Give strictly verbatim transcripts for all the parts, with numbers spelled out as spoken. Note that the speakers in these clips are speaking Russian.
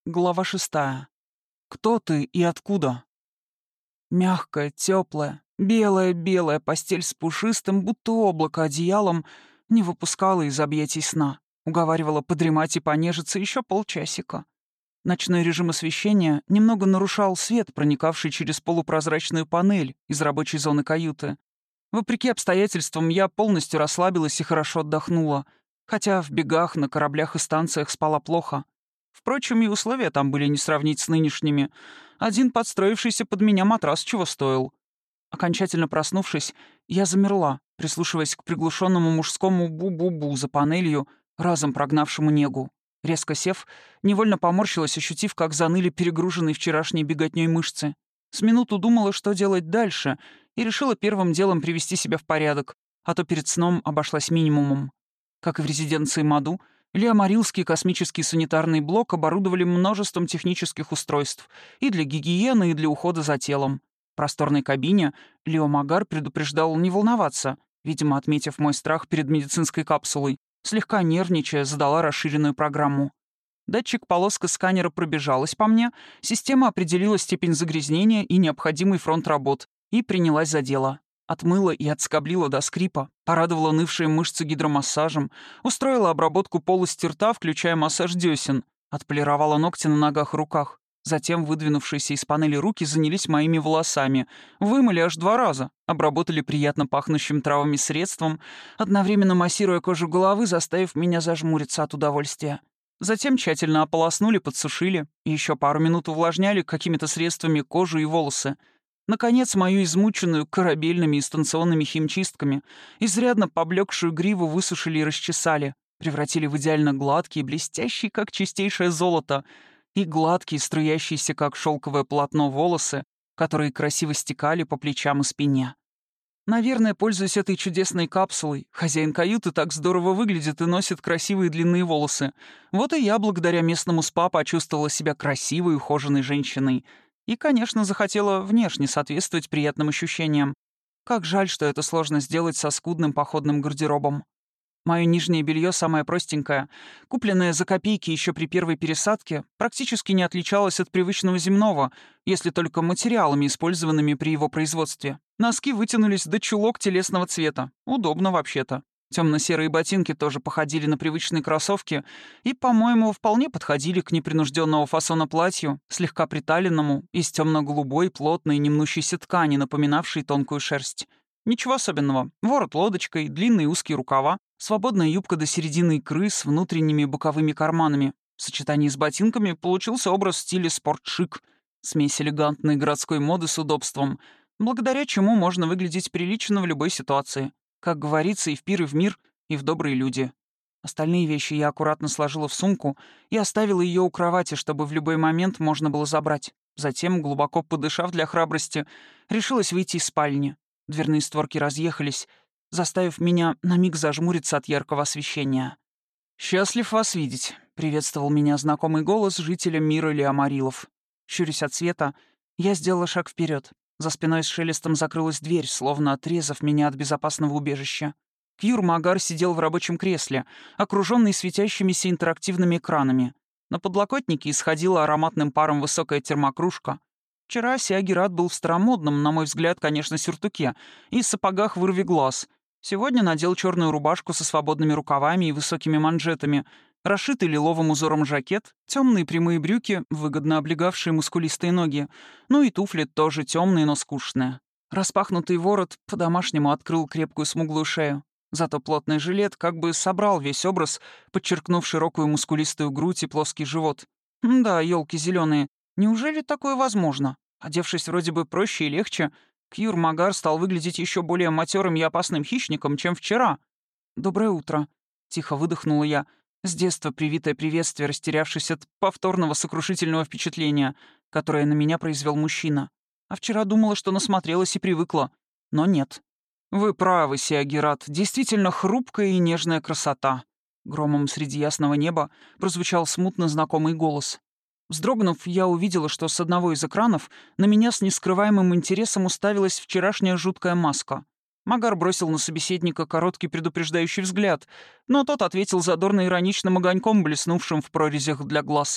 Глава шестая. Кто ты и откуда? Мягкая, теплая, белая-белая постель с пушистым, будто облако одеялом, не выпускала из объятий сна. Уговаривала подремать и понежиться еще полчасика. Ночной режим освещения немного нарушал свет, проникавший через полупрозрачную панель из рабочей зоны каюты. Вопреки обстоятельствам, я полностью расслабилась и хорошо отдохнула, хотя в бегах, на кораблях и станциях спала плохо. Впрочем, и условия там были не сравнить с нынешними. Один подстроившийся под меня матрас чего стоил. Окончательно проснувшись, я замерла, прислушиваясь к приглушенному мужскому бу-бу-бу за панелью, разом прогнавшему негу. Резко сев, невольно поморщилась, ощутив, как заныли перегруженные вчерашней беготней мышцы. С минуту думала, что делать дальше, и решила первым делом привести себя в порядок, а то перед сном обошлась минимумом. Как и в резиденции Маду, Леомарилский космический санитарный блок оборудовали множеством технических устройств и для гигиены, и для ухода за телом. В просторной кабине Лео Магар предупреждал не волноваться, видимо, отметив мой страх перед медицинской капсулой, слегка нервничая, задала расширенную программу. Датчик-полоска сканера пробежалась по мне, система определила степень загрязнения и необходимый фронт работ и принялась за дело. Отмыла и отскоблила до скрипа, порадовала нывшие мышцы гидромассажем, устроила обработку полости рта, включая массаж десен, отполировала ногти на ногах и руках. Затем выдвинувшиеся из панели руки занялись моими волосами, вымыли аж два раза, обработали приятно пахнущим травами средством, одновременно массируя кожу головы, заставив меня зажмуриться от удовольствия. Затем тщательно ополоснули, подсушили и еще пару минут увлажняли какими-то средствами кожу и волосы. Наконец, мою измученную корабельными и станционными химчистками, изрядно поблекшую гриву высушили и расчесали, превратили в идеально гладкий, блестящий, как чистейшее золото, и гладкие, струящиеся, как шелковое полотно, волосы, которые красиво стекали по плечам и спине. Наверное, пользуясь этой чудесной капсулой, хозяин каюты так здорово выглядит и носит красивые длинные волосы. Вот и я, благодаря местному спа, почувствовала себя красивой, ухоженной женщиной. И, конечно, захотела внешне соответствовать приятным ощущениям. Как жаль, что это сложно сделать со скудным походным гардеробом. Мое нижнее белье самое простенькое, купленное за копейки еще при первой пересадке, практически не отличалось от привычного земного, если только материалами, использованными при его производстве. Носки вытянулись до чулок телесного цвета. Удобно вообще-то. Темно-серые ботинки тоже походили на привычные кроссовки и, по-моему, вполне подходили к непринужденного фасона платью, слегка приталенному, из темно-голубой, плотной, немнущейся ткани, напоминавшей тонкую шерсть. Ничего особенного. Ворот лодочкой, длинные узкие рукава, свободная юбка до середины икры с внутренними боковыми карманами. В сочетании с ботинками получился образ в стиле спорт-шик, смесь элегантной городской моды с удобством, благодаря чему можно выглядеть прилично в любой ситуации. Как говорится, и в пир, и в мир, и в добрые люди. Остальные вещи я аккуратно сложила в сумку и оставила ее у кровати, чтобы в любой момент можно было забрать. Затем, глубоко подышав для храбрости, решилась выйти из спальни. Дверные створки разъехались, заставив меня на миг зажмуриться от яркого освещения. «Счастлив вас видеть», — приветствовал меня знакомый голос жителя мира Леомарилов. Щурясь от света, я сделала шаг вперед. За спиной с шелестом закрылась дверь, словно отрезав меня от безопасного убежища. Кьюр Магар сидел в рабочем кресле, окруженный светящимися интерактивными экранами. На подлокотнике исходила ароматным паром высокая термокружка. Вчера Сиагерат был в старомодном, на мой взгляд, конечно, сюртуке и сапогах вырви глаз. Сегодня надел черную рубашку со свободными рукавами и высокими манжетами, расшитый лиловым узором жакет, темные прямые брюки, выгодно облегавшие мускулистые ноги, ну и туфли тоже темные, но скучные. Распахнутый ворот по-домашнему открыл крепкую смуглую шею. Зато плотный жилет как бы собрал весь образ, подчеркнув широкую мускулистую грудь и плоский живот. Да, елки зеленые, неужели такое возможно? Одевшись вроде бы проще и легче, Кьюр Магар стал выглядеть еще более матерым и опасным хищником, чем вчера. «Доброе утро», — тихо выдохнула я, с детства привитое приветствие, растерявшись от повторного сокрушительного впечатления, которое на меня произвел мужчина. А вчера думала, что насмотрелась и привыкла. Но нет. «Вы правы, Сиагерат, действительно хрупкая и нежная красота». Громом среди ясного неба прозвучал смутно знакомый голос. Вздрогнув, я увидела, что с одного из экранов на меня с нескрываемым интересом уставилась вчерашняя жуткая маска. Магар бросил на собеседника короткий предупреждающий взгляд, но тот ответил задорно-ироничным огоньком, блеснувшим в прорезях для глаз.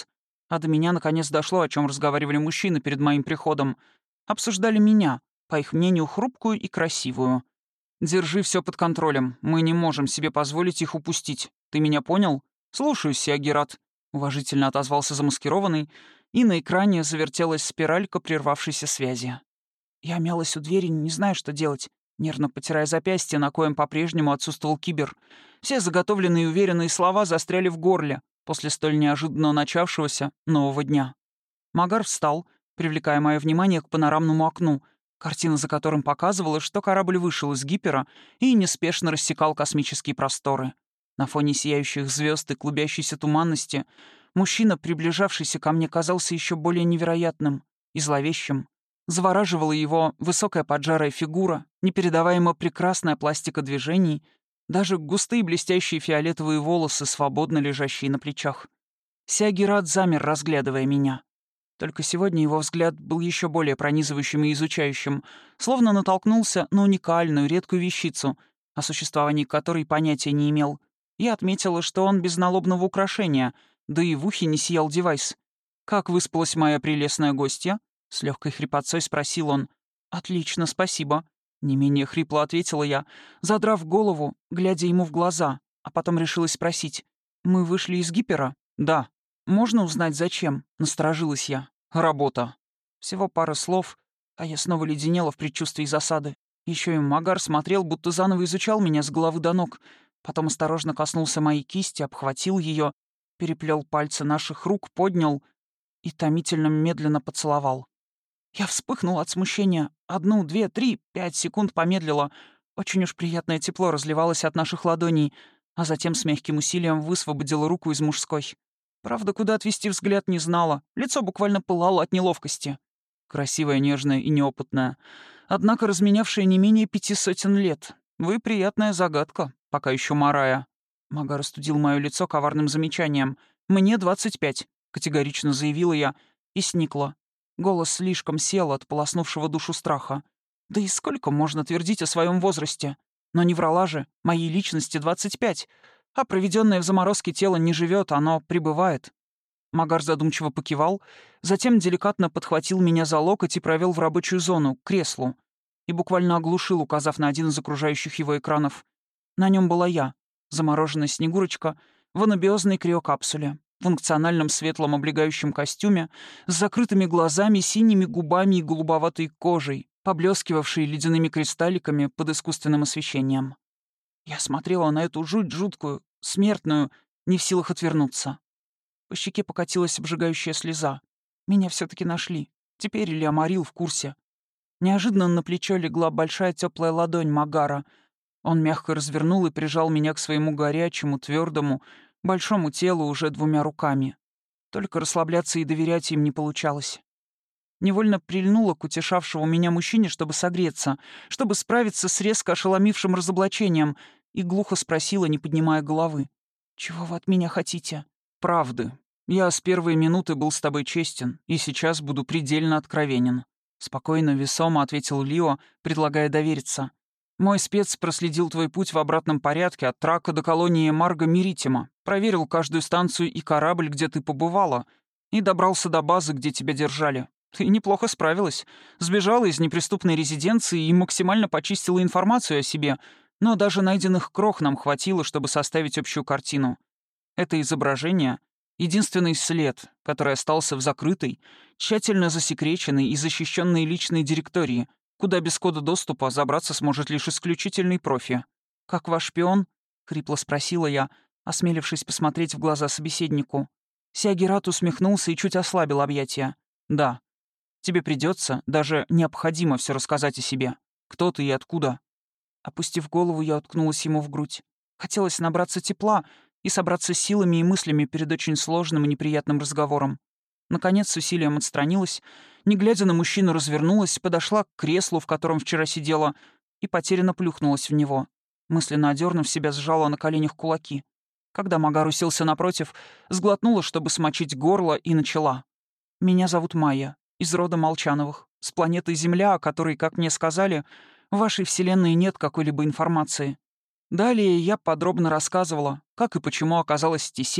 А до меня наконец дошло, о чем разговаривали мужчины перед моим приходом. Обсуждали меня, по их мнению, хрупкую и красивую. «Держи все под контролем. Мы не можем себе позволить их упустить. Ты меня понял?» «Слушаюсь, Сиагират», — уважительно отозвался замаскированный, и на экране завертелась спиралька прервавшейся связи. Я мялась у двери, не зная, что делать, нервно потирая запястье, на коем по-прежнему отсутствовал кибер. Все заготовленные и уверенные слова застряли в горле после столь неожиданно начавшегося нового дня. Магар встал, привлекая мое внимание к панорамному окну, картина за которым показывала, что корабль вышел из гипера и неспешно рассекал космические просторы. На фоне сияющих звезд и клубящейся туманности мужчина, приближавшийся ко мне, казался еще более невероятным и зловещим. Завораживала его высокая поджарая фигура, непередаваемо прекрасная пластика движений, даже густые блестящие фиолетовые волосы, свободно лежащие на плечах. Сиагират замер, разглядывая меня. Только сегодня его взгляд был еще более пронизывающим и изучающим, словно натолкнулся на уникальную, редкую вещицу, о существовании которой понятия не имел. Я отметила, что он без налобного украшения, да и в ухе не сиял девайс. «Как выспалась моя прелестная гостья?» — с легкой хрипотцой спросил он. «Отлично, спасибо», — не менее хрипло ответила я, задрав голову, глядя ему в глаза, а потом решилась спросить. «Мы вышли из гипера?» «Да». «Можно узнать, зачем?» — насторожилась я. «Работа». Всего пара слов, а я снова леденела в предчувствии засады. Еще и Магар смотрел, будто заново изучал меня с головы до ног. Потом осторожно коснулся моей кисти, обхватил ее, переплел пальцы наших рук, поднял и томительно медленно поцеловал. Я вспыхнула от смущения. Одну, две, три, пять секунд помедлила. Очень уж приятное тепло разливалось от наших ладоней, а затем с мягким усилием высвободила руку из мужской. Правда, куда отвести взгляд не знала. Лицо буквально пылало от неловкости. Красивая, нежная и неопытная. Однако разменявшая не менее пяти сотен лет. Вы приятная загадка, пока еще Марая. Магар остудил мое лицо коварным замечанием. «Мне двадцать пять», — категорично заявила я, и сникла. Голос слишком сел от полоснувшего душу страха. Да и сколько можно твердить о своем возрасте? Но не врала же, моей личности двадцать пять. А проведенное в заморозке тело не живет, оно пребывает. Магар задумчиво покивал, затем деликатно подхватил меня за локоть и провел в рабочую зону, к креслу, и буквально оглушил, указав на один из окружающих его экранов. На нем была я, замороженная Снегурочка, в анабиозной криокапсуле, в функциональном светлом облегающем костюме, с закрытыми глазами, синими губами и голубоватой кожей, поблескивавшей ледяными кристалликами под искусственным освещением. Я смотрела на эту жуть жуткую, смертную, не в силах отвернуться. По щеке покатилась обжигающая слеза. Меня все таки нашли. Теперь Илья Марил в курсе. Неожиданно на плечо легла большая теплая ладонь Магара. Он мягко развернул и прижал меня к своему горячему, твердому, большому телу уже двумя руками. Только расслабляться и доверять им не получалось. Невольно прильнула к утешавшему меня мужчине, чтобы согреться, чтобы справиться с резко ошеломившим разоблачением, и глухо спросила, не поднимая головы. «Чего вы от меня хотите?» «Правды. Я с первой минуты был с тобой честен, и сейчас буду предельно откровенен». Спокойно, весомо ответил Лио, предлагая довериться. «Мой спец проследил твой путь в обратном порядке от Трака до колонии Марго Меритима, проверил каждую станцию и корабль, где ты побывала, и добрался до базы, где тебя держали. Ты неплохо справилась. Сбежала из неприступной резиденции и максимально почистила информацию о себе, но даже найденных крох нам хватило, чтобы составить общую картину. Это изображение — единственный след, который остался в закрытой, тщательно засекреченной и защищенной личной директории, куда без кода доступа забраться сможет лишь исключительный профи. «Как ваш шпион?» — хрипло спросила я, осмелившись посмотреть в глаза собеседнику. Сиагират усмехнулся и чуть ослабил объятия. «Да. Тебе придется, даже необходимо все рассказать о себе. Кто ты и откуда?» Опустив голову, я уткнулась ему в грудь. Хотелось набраться тепла и собраться силами и мыслями перед очень сложным и неприятным разговором. Наконец, с усилием отстранилась, не глядя на мужчину, развернулась, подошла к креслу, в котором вчера сидела, и потерянно плюхнулась в него. Мысленно одернув себя, сжала на коленях кулаки. Когда Магар уселся напротив, сглотнула, чтобы смочить горло, и начала. «Меня зовут Майя, из рода Молчановых, с планеты Земля, о которой, как мне сказали, в вашей вселенной нет какой-либо информации. Далее я подробно рассказывала, как и почему оказалась в Тесее,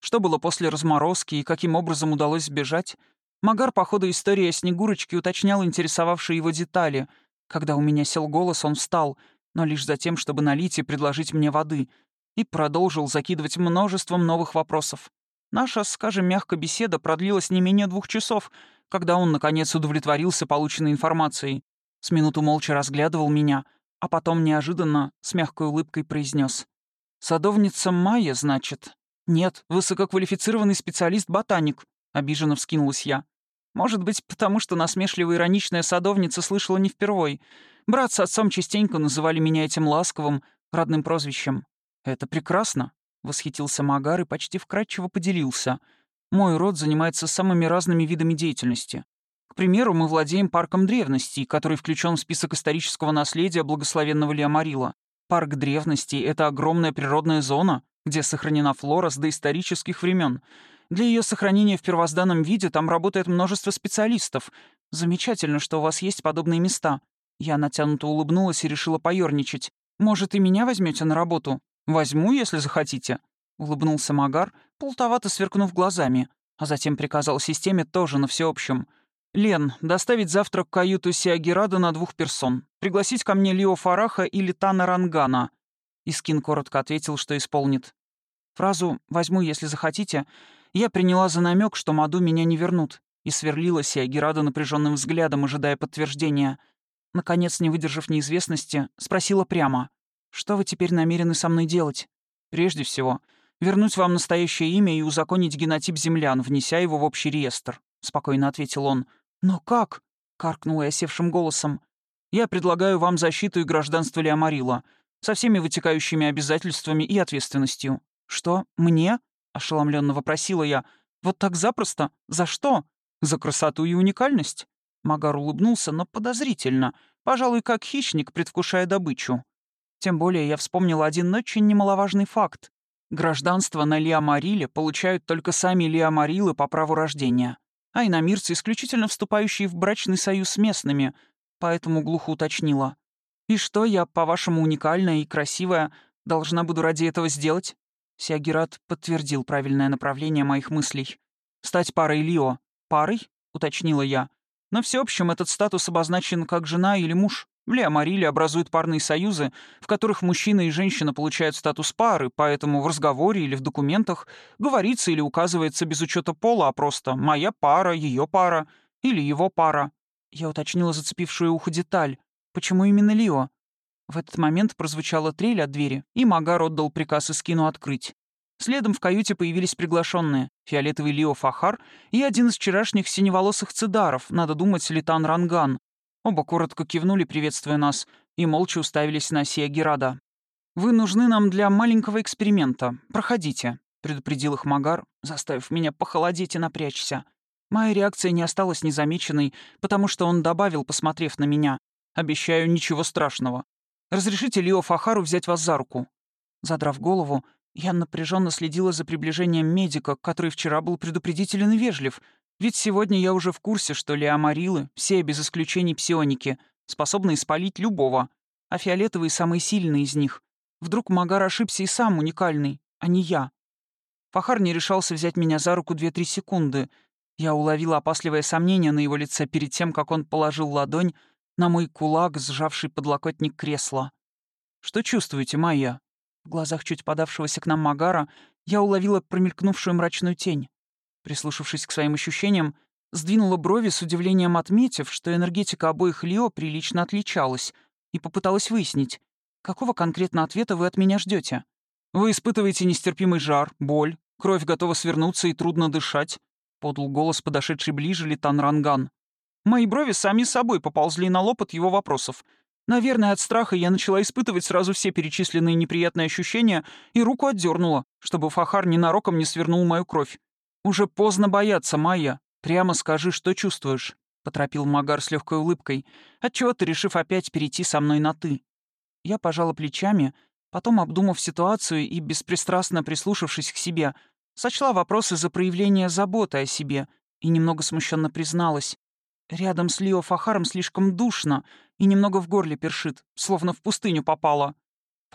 Что было после разморозки и каким образом удалось сбежать? Магар по ходу истории о Снегурочке уточнял интересовавшие его детали. Когда у меня сел голос, он встал, но лишь за тем, чтобы налить и предложить мне воды, и продолжил закидывать множеством новых вопросов. Наша, скажем мягко, беседа продлилась не менее двух часов, когда он, наконец, удовлетворился полученной информацией. С минуту молча разглядывал меня, а потом неожиданно с мягкой улыбкой произнес: «Садовница Майя, значит?» «Нет, высококвалифицированный специалист-ботаник», — обиженно вскинулась я. «Может быть, потому что насмешливо-ироничная садовница слышала не впервой. Брат с отцом частенько называли меня этим ласковым, родным прозвищем». «Это прекрасно», — восхитился Магар и почти вкратчиво поделился. «Мой род занимается самыми разными видами деятельности. К примеру, мы владеем парком древностей, который включен в список исторического наследия благословенного Леомарила. Парк древностей — это огромная природная зона, где сохранена флора с доисторических времен. Для ее сохранения в первозданном виде там работает множество специалистов. Замечательно, что у вас есть подобные места». Я натянуто улыбнулась и решила поёрничать. «Может, и меня возьмете на работу?» «Возьму, если захотите», — улыбнулся Магар, плутовато сверкнув глазами, а затем приказал системе тоже на всеобщем. «Лен, доставить завтра в каюту Сиагирада на двух персон. Пригласить ко мне Лио Фараха или Тана Рангана». Искин коротко ответил, что исполнит. Фразу «возьму, если захотите» я приняла за намек, что Маду меня не вернут, и сверлила Сиагирада напряженным взглядом, ожидая подтверждения. Наконец, не выдержав неизвестности, спросила прямо: «Что вы теперь намерены со мной делать?» «Прежде всего, вернуть вам настоящее имя и узаконить генотип землян, внеся его в общий реестр», — спокойно ответил он. «Но как?» — каркнула я севшим голосом. «Я предлагаю вам защиту и гражданство Леомарила, со всеми вытекающими обязательствами и ответственностью». «Что? Мне?» — ошеломленно вопросила я. «Вот так запросто? За что? За красоту и уникальность?» Магар улыбнулся, но подозрительно, пожалуй, как хищник, предвкушая добычу. Тем более я вспомнила один очень немаловажный факт. Гражданство на Леомариле получают только сами Леомарилы по праву рождения, а иномирцы исключительно вступающие в брачный союз с местными, поэтому глухо уточнила. «И что я, по-вашему, уникальная и красивая, должна буду ради этого сделать?» Сиагират подтвердил правильное направление моих мыслей. «Стать парой Лио». «Парой?» — уточнила я. «Но всеобщем этот статус обозначен как жена или муж. В Леомариле образуют парные союзы, в которых мужчина и женщина получают статус пары, поэтому в разговоре или в документах говорится или указывается без учета пола, а просто «моя пара», «ее пара» или «его пара». Я уточнила зацепившую ухо деталь. «Почему именно Лио?» В этот момент прозвучала трель от двери, и Магар отдал приказ Искину открыть. Следом в каюте появились приглашенные — фиолетовый Лио Фахар и один из вчерашних синеволосых цидаров, надо думать, Литан Ранган. Оба коротко кивнули, приветствуя нас, и молча уставились на Сиагирада. «Вы нужны нам для маленького эксперимента. Проходите», — предупредил их Магар, заставив меня похолодеть и напрячься. Моя реакция не осталась незамеченной, потому что он добавил, посмотрев на меня: «Обещаю, ничего страшного. Разрешите Лио Фахару взять вас за руку?» Задрав голову, я напряженно следила за приближением медика, который вчера был предупредителен и вежлив, ведь сегодня я уже в курсе, что леомарилы, все без исключений псионики, способны испалить любого, а фиолетовые — самые сильные из них. Вдруг Магар ошибся и сам уникальный, а не я. Фахар не решался взять меня за руку две-три секунды. Я уловила опасливое сомнение на его лице перед тем, как он положил ладонь на мой кулак, сжавший подлокотник кресла. «Что чувствуете, Майя?» В глазах чуть подавшегося к нам Магара я уловила промелькнувшую мрачную тень. Прислушавшись к своим ощущениям, сдвинула брови с удивлением, отметив, что энергетика обоих Лио прилично отличалась, и попыталась выяснить, какого конкретно ответа вы от меня ждете. «Вы испытываете нестерпимый жар, боль, кровь готова свернуться и трудно дышать», — подал голос подошедший ближе Литан Ранган. Мои брови сами собой поползли на лоб от его вопросов. Наверное, от страха я начала испытывать сразу все перечисленные неприятные ощущения и руку отдернула, чтобы Фахар ненароком не свернул мою кровь. «Уже поздно бояться, Майя. Прямо скажи, что чувствуешь», — поторопил Магар с легкой улыбкой, отчего ты решив опять перейти со мной на «ты». Я пожала плечами, потом, обдумав ситуацию и беспристрастно прислушавшись к себе, сочла вопросы за проявление заботы о себе и немного смущенно призналась. Рядом с Лио Фахаром слишком душно и немного в горле першит, словно в пустыню попала.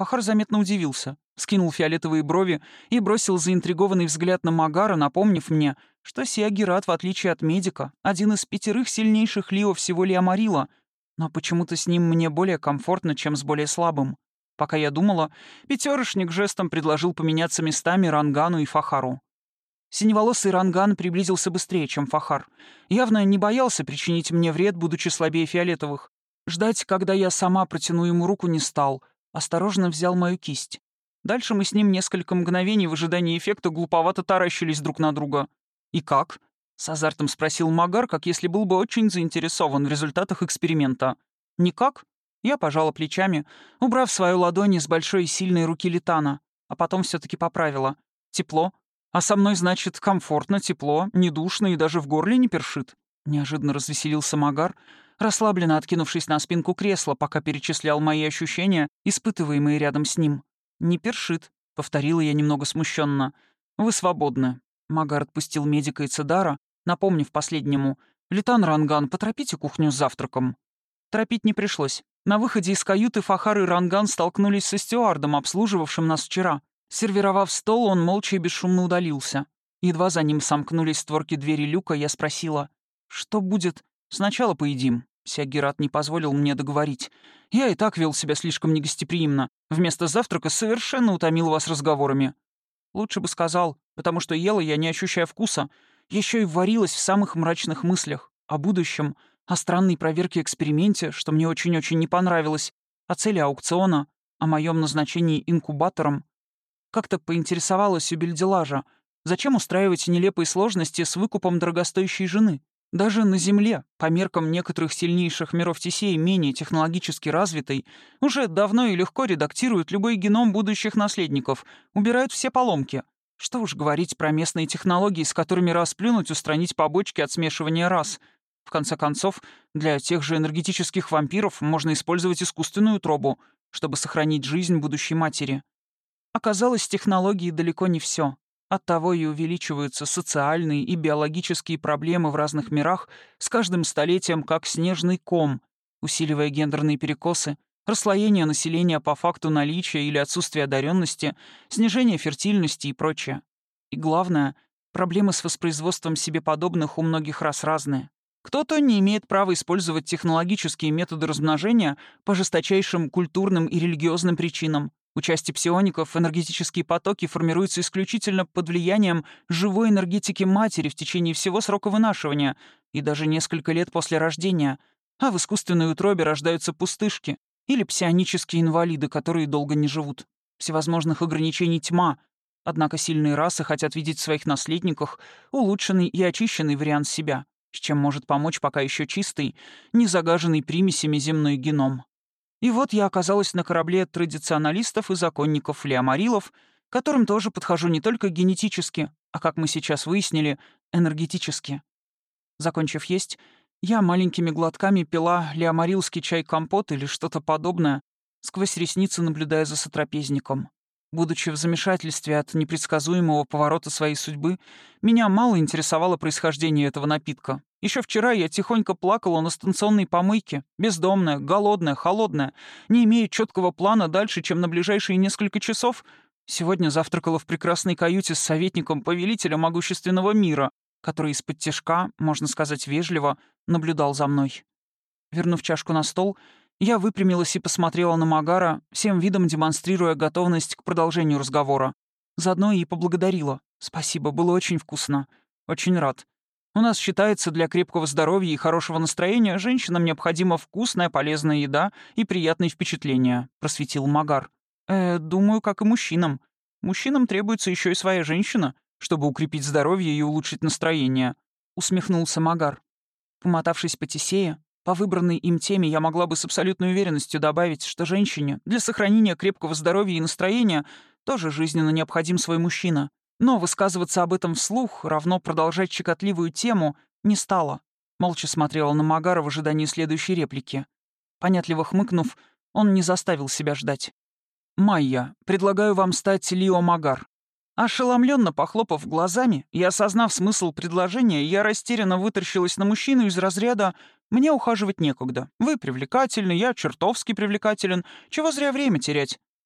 Фахар заметно удивился, скинул фиолетовые брови и бросил заинтригованный взгляд на Магара, напомнив мне, что Сиагират, в отличие от медика, один из пятерых сильнейших Лио всего Лиамарила, но почему-то с ним мне более комфортно, чем с более слабым. Пока я думала, пятерышник жестом предложил поменяться местами Рангану и Фахару. Синеволосый Ранган приблизился быстрее, чем Фахар. Явно не боялся причинить мне вред, будучи слабее фиолетовых. Ждать, когда я сама протяну ему руку, не стал. Осторожно взял мою кисть. Дальше мы с ним несколько мгновений в ожидании эффекта глуповато таращились друг на друга. «И как?» — с азартом спросил Магар, как если был бы очень заинтересован в результатах эксперимента. «Никак?» Я пожала плечами, убрав свою ладонь из большой и сильной руки Литана, а потом все таки поправила. «Тепло. А со мной, значит, комфортно, тепло, не душно и даже в горле не першит». Неожиданно развеселился Магар, расслабленно откинувшись на спинку кресла, пока перечислял мои ощущения, испытываемые рядом с ним. «Не першит», — повторила я немного смущенно. «Вы свободны». Магар отпустил медика и Цедара, напомнив последнему. «Литан Ранган, поторопите кухню с завтраком». Торопить не пришлось. На выходе из каюты Фахар и Ранган столкнулись со стюардом, обслуживавшим нас вчера. Сервировав стол, он молча и бесшумно удалился. Едва за ним сомкнулись створки двери люка, я спросила. «Что будет? Сначала поедим». Сиагират не позволил мне договорить. «Я и так вел себя слишком негостеприимно. Вместо завтрака совершенно утомил вас разговорами». Лучше бы сказал, потому что ела я, не ощущая вкуса. Еще и варилась в самых мрачных мыслях. О будущем, о странной проверке эксперименте, что мне очень-очень не понравилось, о цели аукциона, о моем назначении инкубатором. Как-то поинтересовалась у Бельделажа, зачем устраивать нелепые сложности с выкупом дорогостоящей жены? Даже на Земле, по меркам некоторых сильнейших миров Тесей, менее технологически развитой, уже давно и легко редактируют любой геном будущих наследников, убирают все поломки. Что уж говорить про местные технологии, с которыми расплюнуть, устранить побочки от смешивания рас. В конце концов, для тех же энергетических вампиров можно использовать искусственную утробу, чтобы сохранить жизнь будущей матери. Оказалось, технологии далеко не все. Оттого и увеличиваются социальные и биологические проблемы в разных мирах с каждым столетием как снежный ком, усиливая гендерные перекосы, расслоение населения по факту наличия или отсутствия одаренности, снижение фертильности и прочее. И главное, проблемы с воспроизводством себе подобных у многих рас разные. Кто-то не имеет права использовать технологические методы размножения по жесточайшим культурным и религиозным причинам. У части псиоников энергетические потоки формируются исключительно под влиянием живой энергетики матери в течение всего срока вынашивания и даже несколько лет после рождения, а в искусственной утробе рождаются пустышки или псионические инвалиды, которые долго не живут. Всевозможных ограничений тьма, однако сильные расы хотят видеть в своих наследниках улучшенный и очищенный вариант себя, с чем может помочь пока еще чистый, не загаженный примесями земной геном. И вот я оказалась на корабле традиционалистов и законников Лиамарилов, которым тоже подхожу не только генетически, а, как мы сейчас выяснили, энергетически. Закончив есть, я маленькими глотками пила лиамарилский чай-компот или что-то подобное, сквозь ресницы наблюдая за сотрапезником. Будучи в замешательстве от непредсказуемого поворота своей судьбы, меня мало интересовало происхождение этого напитка. Еще вчера я тихонько плакала на станционной помойке, бездомная, голодная, холодная, не имея четкого плана дальше, чем на ближайшие несколько часов. Сегодня завтракала в прекрасной каюте с советником повелителя могущественного мира, который из-под тишка, можно сказать вежливо, наблюдал за мной. Вернув чашку на стол, я выпрямилась и посмотрела на Магара, всем видом демонстрируя готовность к продолжению разговора. Заодно и поблагодарила. Спасибо, было очень вкусно. Очень рад. У нас считается, для крепкого здоровья и хорошего настроения женщинам необходима вкусная, полезная еда и приятные впечатления», — просветил Магар. «Э, думаю, как и мужчинам. Мужчинам требуется еще и своя женщина, чтобы укрепить здоровье и улучшить настроение», — усмехнулся Магар. Помотавшись по Тесее, по выбранной им теме я могла бы с абсолютной уверенностью добавить, что женщине для сохранения крепкого здоровья и настроения тоже жизненно необходим свой мужчина. Но высказываться об этом вслух, равно продолжать щекотливую тему, не стала. Молча смотрела на Магара в ожидании следующей реплики. Понятливо хмыкнув, он не заставил себя ждать. «Майя, предлагаю вам стать Лио Магар». Ошеломленно похлопав глазами и осознав смысл предложения, я растерянно вытаращилась на мужчину из разряда «мне ухаживать некогда. Вы привлекательны, я чертовски привлекателен. Чего зря время терять?»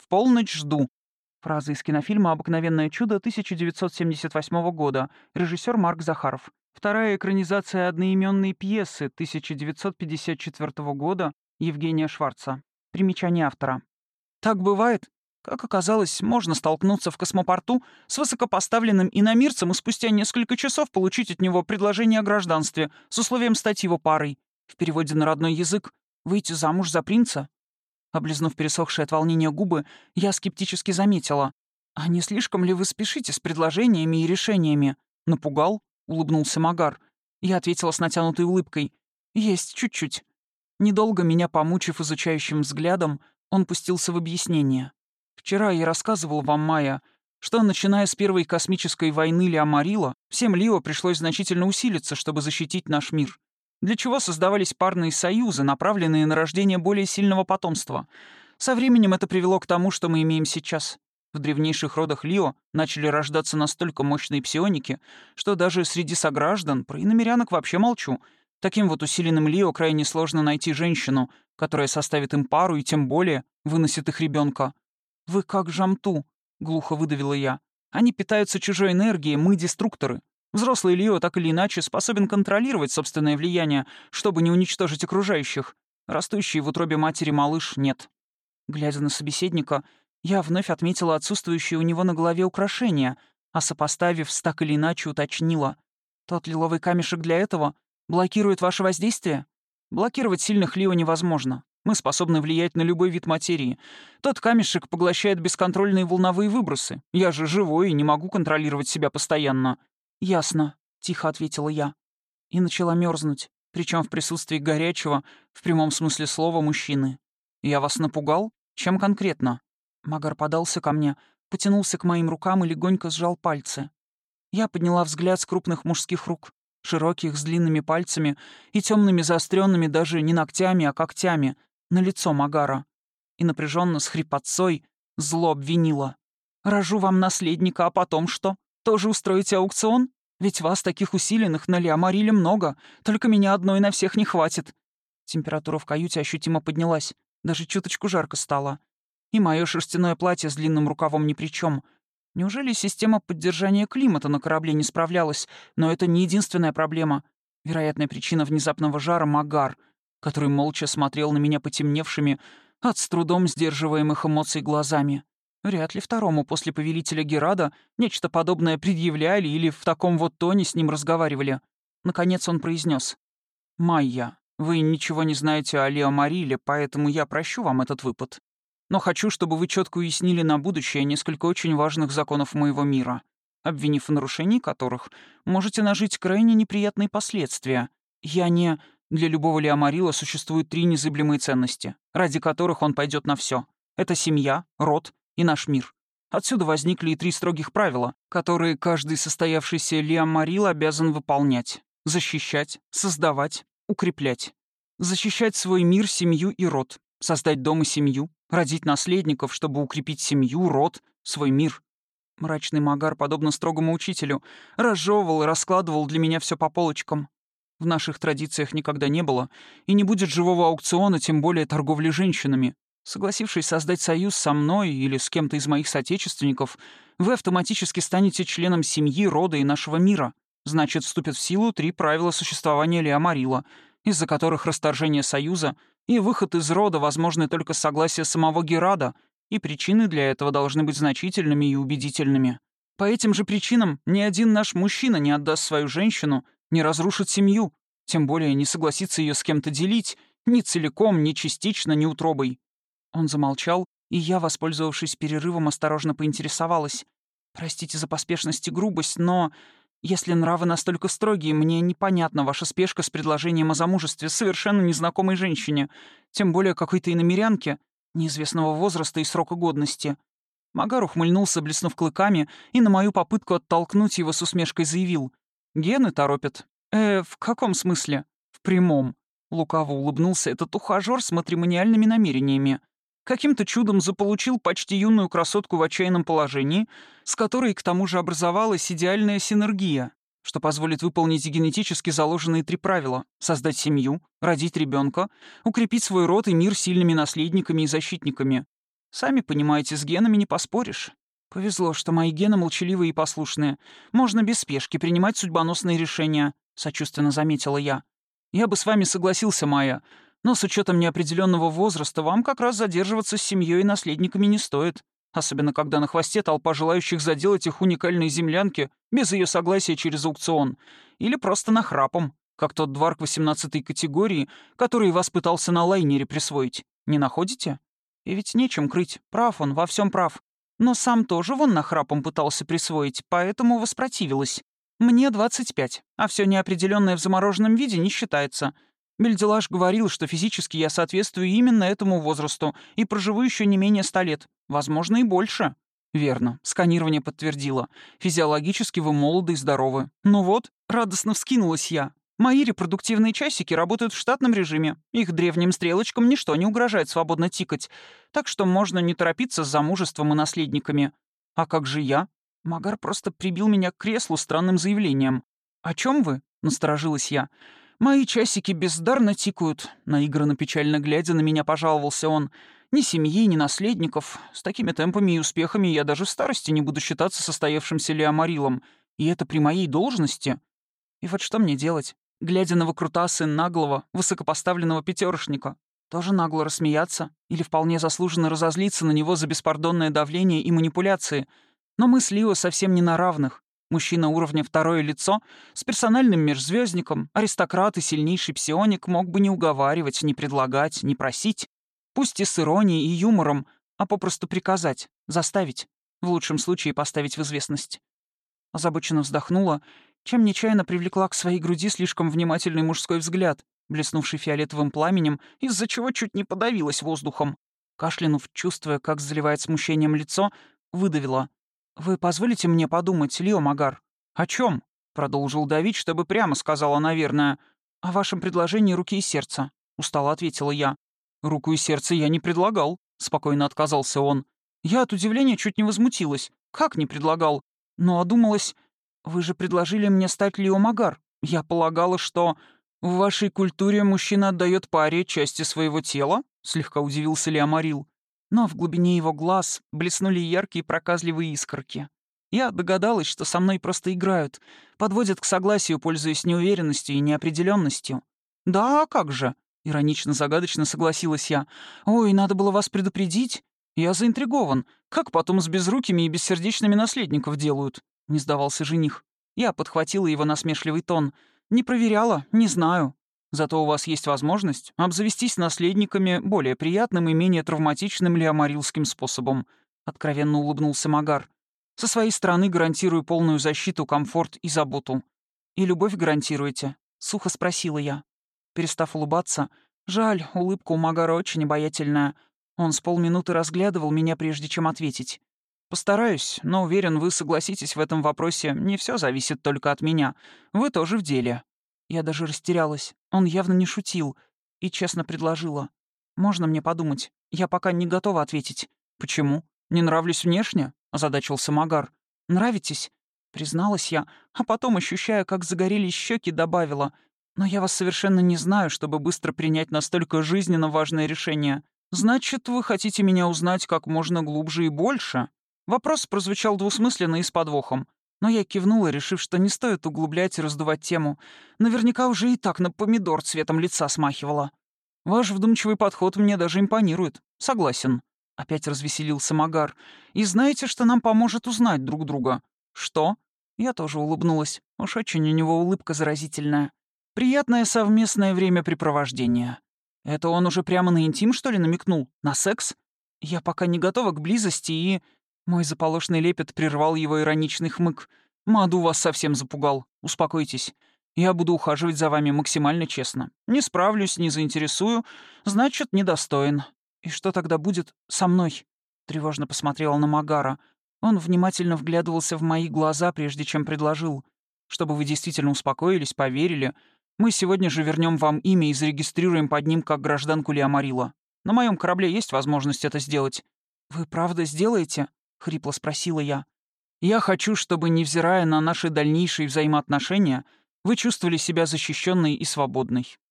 В полночь жду». Фраза из кинофильма «Обыкновенное чудо» тысяча девятьсот семьдесят восьмого года. Режиссер Марк Захаров. Вторая экранизация одноименной пьесы тысяча девятьсот пятьдесят четвёртого года Евгения Шварца. Примечание автора. Так бывает. Как оказалось, можно столкнуться в космопорту с высокопоставленным иномирцем и спустя несколько часов получить от него предложение о гражданстве с условием стать его парой. В переводе на родной язык «выйти замуж за принца». Облизнув пересохшие от волнения губы, я скептически заметила. «А не слишком ли вы спешите с предложениями и решениями?» «Напугал?» — улыбнулся Магар. Я ответила с натянутой улыбкой. «Есть чуть-чуть». Недолго меня помучив изучающим взглядом, он пустился в объяснение. «Вчера я рассказывал вам, Майя, что, начиная с первой космической войны Леомарила, всем Лио пришлось значительно усилиться, чтобы защитить наш мир. Для чего создавались парные союзы, направленные на рождение более сильного потомства. Со временем это привело к тому, что мы имеем сейчас. В древнейших родах Лио начали рождаться настолько мощные псионики, что даже среди сограждан, про иномерянок вообще молчу, таким вот усиленным Лио крайне сложно найти женщину, которая составит им пару и тем более выносит их ребенка. «Вы как Жамту», — глухо выдавила я. «Они питаются чужой энергией, мы деструкторы. Взрослый Лио так или иначе способен контролировать собственное влияние, чтобы не уничтожить окружающих. Растущий в утробе матери малыш нет». Глядя на собеседника, я вновь отметила отсутствующее у него на голове украшение, а сопоставив, с так или иначе уточнила. «Тот лиловый камешек для этого блокирует ваше воздействие?» «Блокировать сильных Лио невозможно. Мы способны влиять на любой вид материи. Тот камешек поглощает бесконтрольные волновые выбросы. Я же живой и не могу контролировать себя постоянно». «Ясно», — тихо ответила я. И начала мерзнуть, причем в присутствии горячего, в прямом смысле слова, мужчины. «Я вас напугал? Чем конкретно?» Магар подался ко мне, потянулся к моим рукам и легонько сжал пальцы. Я подняла взгляд с крупных мужских рук, широких, с длинными пальцами и темными заостренными даже не ногтями, а когтями, на лицо Магара. И напряженно с хрипотцой зло обвинила. «Рожу вам наследника, а потом что? Тоже устроите аукцион? Ведь вас, таких усиленных, на Леомариле много, только меня одной на всех не хватит». Температура в каюте ощутимо поднялась, даже чуточку жарко стало. И мое шерстяное платье с длинным рукавом ни при чем. Неужели система поддержания климата на корабле не справлялась? Но это не единственная проблема. Вероятная причина внезапного жара — Магар, который молча смотрел на меня потемневшими, от с трудом сдерживаемых эмоций глазами. Вряд ли второму после повелителя Герада нечто подобное предъявляли или в таком вот тоне с ним разговаривали. Наконец он произнес: «Майя, вы ничего не знаете о Леомариле, поэтому я прощу вам этот выпад. Но хочу, чтобы вы четко уяснили на будущее несколько очень важных законов моего мира, обвинив в нарушении которых можете нажить крайне неприятные последствия. Я не... Для любого Леомарила существуют три незыблемые ценности, ради которых он пойдет на все. Это семья, род и наш мир. Отсюда возникли и три строгих правила, которые каждый состоявшийся Леомарил обязан выполнять: защищать, создавать, укреплять. Защищать свой мир, семью и род. Создать дом и семью. Родить наследников, чтобы укрепить семью, род, свой мир. Мрачный Магар, подобно строгому учителю, разжевывал и раскладывал для меня все по полочкам. В наших традициях никогда не было и не будет живого аукциона, тем более торговли женщинами. Согласившись создать союз со мной или с кем-то из моих соотечественников, вы автоматически станете членом семьи, рода и нашего мира. Значит, вступят в силу три правила существования Леомарила, из-за которых расторжение союза и выход из рода возможны только с согласия самого Герада, и причины для этого должны быть значительными и убедительными. По этим же причинам ни один наш мужчина не отдаст свою женщину, не разрушит семью, тем более не согласится ее с кем-то делить, ни целиком, ни частично, ни утробой». Он замолчал, и я, воспользовавшись перерывом, осторожно поинтересовалась. «Простите за поспешность и грубость, но если нравы настолько строгие, мне непонятна ваша спешка с предложением о замужестве совершенно незнакомой женщине, тем более какой-то иномерянке, неизвестного возраста и срока годности». Магар ухмыльнулся, блеснув клыками, и на мою попытку оттолкнуть его с усмешкой заявил: «Гены торопят». «Э, в каком смысле?» «В прямом». Лукаво улыбнулся этот ухажёр с матримониальными намерениями. Каким-то чудом заполучил почти юную красотку в отчаянном положении, с которой к тому же образовалась идеальная синергия, что позволит выполнить генетически заложенные три правила: создать семью, родить ребенка, укрепить свой род и мир сильными наследниками и защитниками. Сами понимаете, с генами не поспоришь. Повезло, что мои гены молчаливые и послушные. Можно без спешки принимать судьбоносные решения», — сочувственно заметила я. «Я бы с вами согласился, Майя, но с учетом неопределенного возраста вам как раз задерживаться с семьей и наследниками не стоит. Особенно, когда на хвосте толпа желающих заделать их уникальные землянки без ее согласия через аукцион. Или просто нахрапом, как тот дварк восемнадцатой категории, который вас пытался на лайнере присвоить. Не находите? И ведь нечем крыть. Прав он, во всем прав. Но сам тоже вон нахрапом пытался присвоить, поэтому воспротивилась. Мне двадцать пять, а все неопределенное в замороженном виде не считается. Бельделаш говорил, что физически я соответствую именно этому возрасту и проживу еще не менее ста лет. Возможно, и больше. Верно. Сканирование подтвердило. Физиологически вы молоды и здоровы. Ну вот, радостно вскинулась я. Мои репродуктивные часики работают в штатном режиме. Их древним стрелочкам ничто не угрожает свободно тикать. Так что можно не торопиться с замужеством и наследниками. А как же я? Магар просто прибил меня к креслу странным заявлением. «О чем вы?» — насторожилась я. «Мои часики бездарно тикают», — наигранно печально глядя на меня пожаловался он. «Ни семьи, ни наследников. С такими темпами и успехами я даже в старости не буду считаться состоявшимся леомарилом. И это при моей должности. И вот что мне делать? Глядя на выкрутасы наглого, высокопоставленного пятерошника, тоже нагло рассмеяться или вполне заслуженно разозлиться на него за беспардонное давление и манипуляции. Но мы с Лио совсем не на равных. Мужчина уровня второе лицо, с персональным межзвездником, аристократ и сильнейший псионик мог бы не уговаривать, не предлагать, не просить. Пусть и с иронией и юмором, а попросту приказать, заставить, в лучшем случае поставить в известность. Озабоченно вздохнула, чем нечаянно привлекла к своей груди слишком внимательный мужской взгляд, блеснувший фиолетовым пламенем, из-за чего чуть не подавилась воздухом. Кашлянув, чувствуя, как заливает смущением лицо, выдавила. «Вы позволите мне подумать, Лио Магар?» «О чем? Продолжил давить, чтобы прямо сказала, наверное. «О вашем предложении руки и сердца», — устало ответила я. «Руку и сердце я не предлагал», — спокойно отказался он. Я от удивления чуть не возмутилась. «Как не предлагал?» Но одумалась. «Вы же предложили мне стать Лио Магар. Я полагала, что...» «В вашей культуре мужчина отдает паре части своего тела?» — слегка удивился Леомарил. Но в глубине его глаз блеснули яркие проказливые искорки. Я догадалась, что со мной просто играют, подводят к согласию, пользуясь неуверенностью и неопределенностью. «Да, а как же?» — иронично-загадочно согласилась я. «Ой, надо было вас предупредить. Я заинтригован. Как потом с безрукими и бессердечными наследников делают?» — не сдавался жених. Я подхватила его насмешливый тон. «Не проверяла, не знаю. Зато у вас есть возможность обзавестись наследниками более приятным и менее травматичным леомарилским способом», — откровенно улыбнулся Магар. «Со своей стороны гарантирую полную защиту, комфорт и заботу». «И любовь гарантируете?» — сухо спросила я. Перестав улыбаться, жаль, улыбка у Магара очень обаятельная. Он с полминуты разглядывал меня, прежде чем ответить. «Постараюсь, но уверен, вы согласитесь в этом вопросе. Не все зависит только от меня. Вы тоже в деле». Я даже растерялась. Он явно не шутил. И честно предложила. «Можно мне подумать? Я пока не готова ответить». «Почему? Не нравлюсь внешне?» — озадачился Магар. «Нравитесь?» — призналась я, а потом, ощущая, как загорелись щеки, добавила. «Но я вас совершенно не знаю, чтобы быстро принять настолько жизненно важное решение. Значит, вы хотите меня узнать как можно глубже и больше?» Вопрос прозвучал двусмысленно и с подвохом. Но я кивнула, решив, что не стоит углублять и раздувать тему. Наверняка уже и так на помидор цветом лица смахивала. «Ваш вдумчивый подход мне даже импонирует. Согласен». Опять развеселился Магар. «И знаете, что нам поможет узнать друг друга?» «Что?» Я тоже улыбнулась. Уж очень у него улыбка заразительная. «Приятное совместное времяпрепровождение». «Это он уже прямо на интим, что ли, намекнул? На секс?» «Я пока не готова к близости и...» Мой заполошный лепет прервал его ироничный хмык. «Маду вас совсем запугал. Успокойтесь. Я буду ухаживать за вами максимально честно. Не справлюсь, не заинтересую, значит, недостоин. И что тогда будет со мной?» Тревожно посмотрела на Магара. Он внимательно вглядывался в мои глаза, прежде чем предложил. «Чтобы вы действительно успокоились, поверили, мы сегодня же вернем вам имя и зарегистрируем под ним как гражданку Леомарила. На моем корабле есть возможность это сделать». «Вы правда сделаете?» — хрипло спросила я. «Я хочу, чтобы, невзирая на наши дальнейшие взаимоотношения, вы чувствовали себя защищенной и свободной.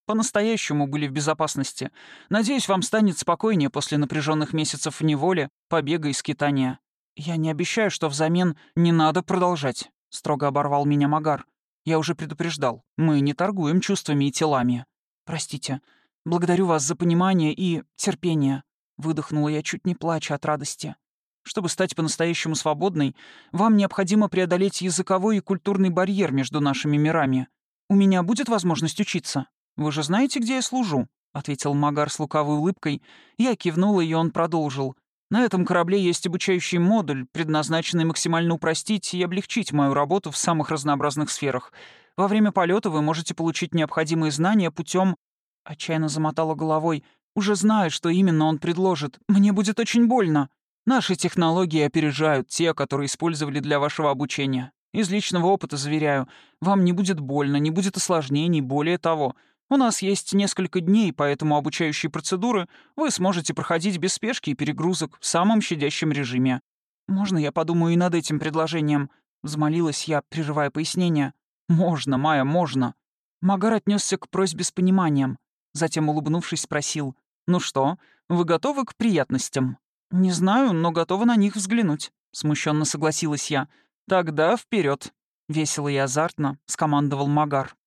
по-настоящему были в безопасности. Надеюсь, вам станет спокойнее после напряженных месяцев в неволе, побега и скитания. Я не обещаю, что взамен не надо продолжать», — строго оборвал меня Магар. «Я уже предупреждал. Мы не торгуем чувствами и телами. Простите. Благодарю вас за понимание и терпение», — выдохнула я, чуть не плача от радости. «Чтобы стать по-настоящему свободной, вам необходимо преодолеть языковой и культурный барьер между нашими мирами. У меня будет возможность учиться? Вы же знаете, где я служу?» — ответил Магар с лукавой улыбкой. Я кивнула, и он продолжил. «На этом корабле есть обучающий модуль, предназначенный максимально упростить и облегчить мою работу в самых разнообразных сферах. Во время полета вы можете получить необходимые знания путем...» Отчаянно замотала головой. «Уже знаю, что именно он предложит. Мне будет очень больно. Наши технологии опережают те, которые использовали для вашего обучения. Из личного опыта заверяю, вам не будет больно, не будет осложнений, более того. У нас есть несколько дней, поэтому обучающие процедуры вы сможете проходить без спешки и перегрузок в самом щадящем режиме. Можно я подумаю и над этим предложением?» Взмолилась я, прерывая пояснение. «Можно, Майя, можно». Магар отнесся к просьбе с пониманием. Затем, улыбнувшись, спросил. «Ну что, вы готовы к приятностям?» «Не знаю, но готова на них взглянуть», — смущенно согласилась я. «Тогда вперед! Весело и азартно скомандовал Магар.